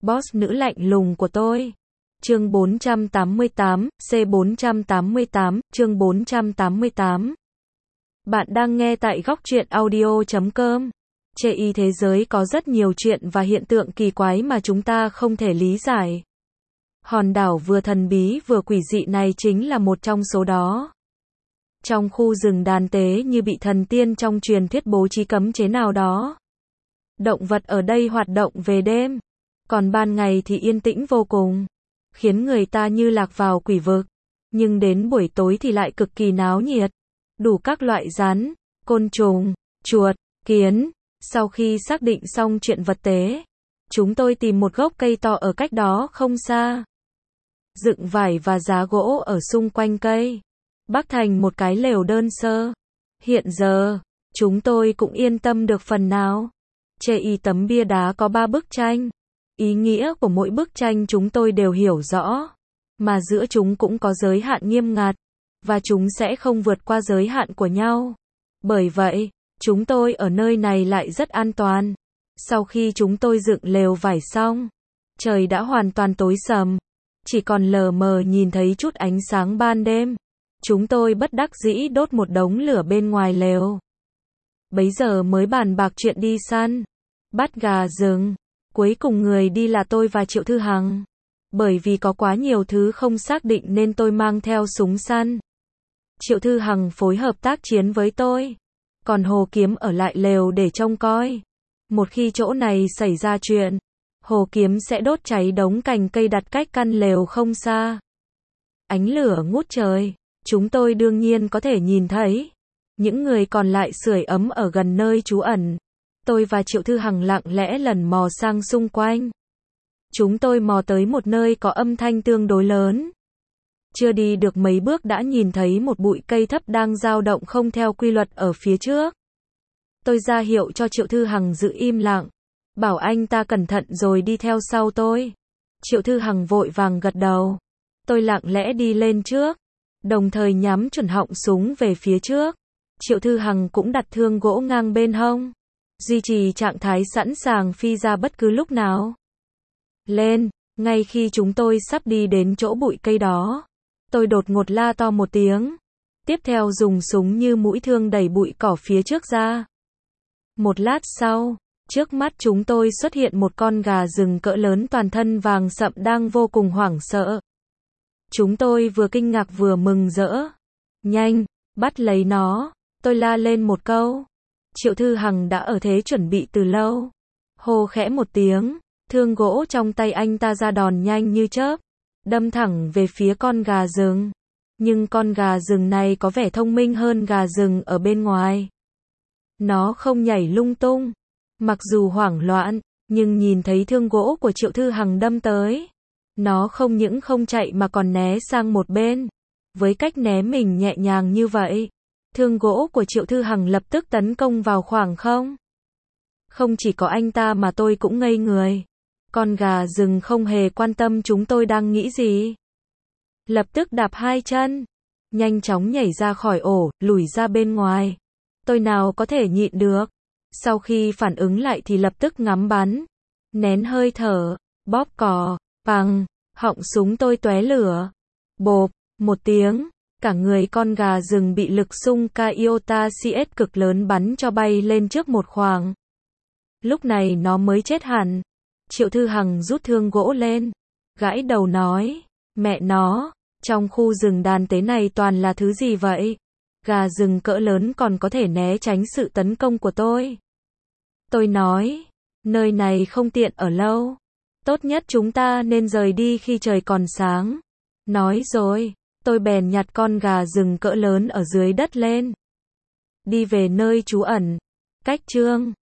Boss nữ lạnh lùng của tôi. Chương 488, C488, chương 488. Bạn đang nghe tại góc truyện audio.com. Trên thế giới có rất nhiều chuyện và hiện tượng kỳ quái mà chúng ta không thể lý giải. Hòn đảo vừa thần bí vừa quỷ dị này chính là một trong số đó. Trong khu rừng đàn tế như bị thần tiên trong truyền thuyết bố trí cấm chế nào đó. Động vật ở đây hoạt động về đêm, còn ban ngày thì yên tĩnh vô cùng, khiến người ta như lạc vào quỷ vực. Nhưng đến buổi tối thì lại cực kỳ náo nhiệt, đủ các loại rắn, côn trùng, chuột, kiến. Sau khi xác định xong chuyện vật tế, chúng tôi tìm một gốc cây to ở cách đó không xa. Dựng vải và giá gỗ ở xung quanh cây, bắc thành một cái lều đơn sơ. Hiện giờ, chúng tôi cũng yên tâm được phần nào. Trên tấm bia đá có 3 bức tranh. Ý nghĩa của mỗi bức tranh chúng tôi đều hiểu rõ, mà giữa chúng cũng có giới hạn nghiêm ngặt, và chúng sẽ không vượt qua giới hạn của nhau. Bởi vậy, chúng tôi ở nơi này lại rất an toàn. Sau khi chúng tôi dựng lều vải xong, trời đã hoàn toàn tối sầm, chỉ còn lờ mờ nhìn thấy chút ánh sáng ban đêm. Chúng tôi bất đắc dĩ đốt một đống lửa bên ngoài lều. Bấy giờ mới bàn bạc chuyện đi săn, bắt gà rừng. Cuối cùng người đi là tôi và Triệu Thư Hằng. Bởi vì có quá nhiều thứ không xác định nên tôi mang theo súng săn. Triệu Thư Hằng phối hợp tác chiến với tôi, còn Hồ Kiếm ở lại lều để trông coi. Một khi chỗ này xảy ra chuyện, Hồ Kiếm sẽ đốt cháy đống cành cây đặt cách căn lều không xa. Ánh lửa ngút trời, chúng tôi đương nhiên có thể nhìn thấy. Những người còn lại sưởi ấm ở gần nơi trú ẩn. Tôi và Triệu Thư Hằng lặng lẽ lần mò sang xung quanh. Chúng tôi mò tới một nơi có âm thanh tương đối lớn. Chưa đi được mấy bước đã nhìn thấy một bụi cây thấp đang dao động không theo quy luật ở phía trước. Tôi ra hiệu cho Triệu Thư Hằng giữ im lặng, bảo anh ta cẩn thận rồi đi theo sau tôi. Triệu Thư Hằng vội vàng gật đầu. Tôi lặng lẽ đi lên trước, đồng thời nhắm chuẩn họng súng về phía trước. Triệu Thư Hằng cũng đặt thương gỗ ngang bên hông, duy trì trạng thái sẵn sàng phi ra bất cứ lúc nào. Lên, ngay khi chúng tôi sắp đi đến chỗ bụi cây đó, tôi đột ngột la to một tiếng. Tiếp theo dùng súng như mũi thương đẩy bụi cỏ phía trước ra. Một lát sau, trước mắt chúng tôi xuất hiện một con gà rừng cỡ lớn toàn thân vàng sậm đang vô cùng hoảng sợ. Chúng tôi vừa kinh ngạc vừa mừng rỡ. Nhanh, bắt lấy nó, tôi la lên một câu. Triệu Thư Hằng đã ở thế chuẩn bị từ lâu. Hô khẽ một tiếng, thương gỗ trong tay anh ta ra đòn nhanh như chớp, đâm thẳng về phía con gà rừng. Nhưng con gà rừng này có vẻ thông minh hơn gà rừng ở bên ngoài. Nó không nhảy lung tung, mặc dù hoảng loạn, nhưng nhìn thấy thương gỗ của Triệu Thư Hằng đâm tới, nó không những không chạy mà còn né sang một bên. Với cách né mình nhẹ nhàng như vậy, thương gỗ của Triệu Thư Hằng lập tức tấn công vào khoảng không. Không chỉ có anh ta mà tôi cũng ngây người. Con gà rừng không hề quan tâm chúng tôi đang nghĩ gì. Lập tức đạp hai chân, nhanh chóng nhảy ra khỏi ổ, lùi ra bên ngoài. Tôi nào có thể nhịn được. Sau khi phản ứng lại thì lập tức ngắm bắn, nén hơi thở, bóp cò, bằng, họng súng tôi tóe lửa. Bộp, một tiếng. Cả người con gà rừng bị lực xung Iota CS cực lớn bắn cho bay lên trước một khoảng. Lúc này nó mới chết hẳn. Triệu Thư Hằng rút thương gỗ lên, gãi đầu nói, mẹ nó, trong khu rừng đàn tế này toàn là thứ gì vậy? Gà rừng cỡ lớn còn có thể né tránh sự tấn công của tôi. Tôi nói, nơi này không tiện ở lâu. Tốt nhất chúng ta nên rời đi khi trời còn sáng. Nói rồi, tôi bèn nhặt con gà rừng cỡ lớn ở dưới đất lên. Đi về nơi trú ẩn. Cách chương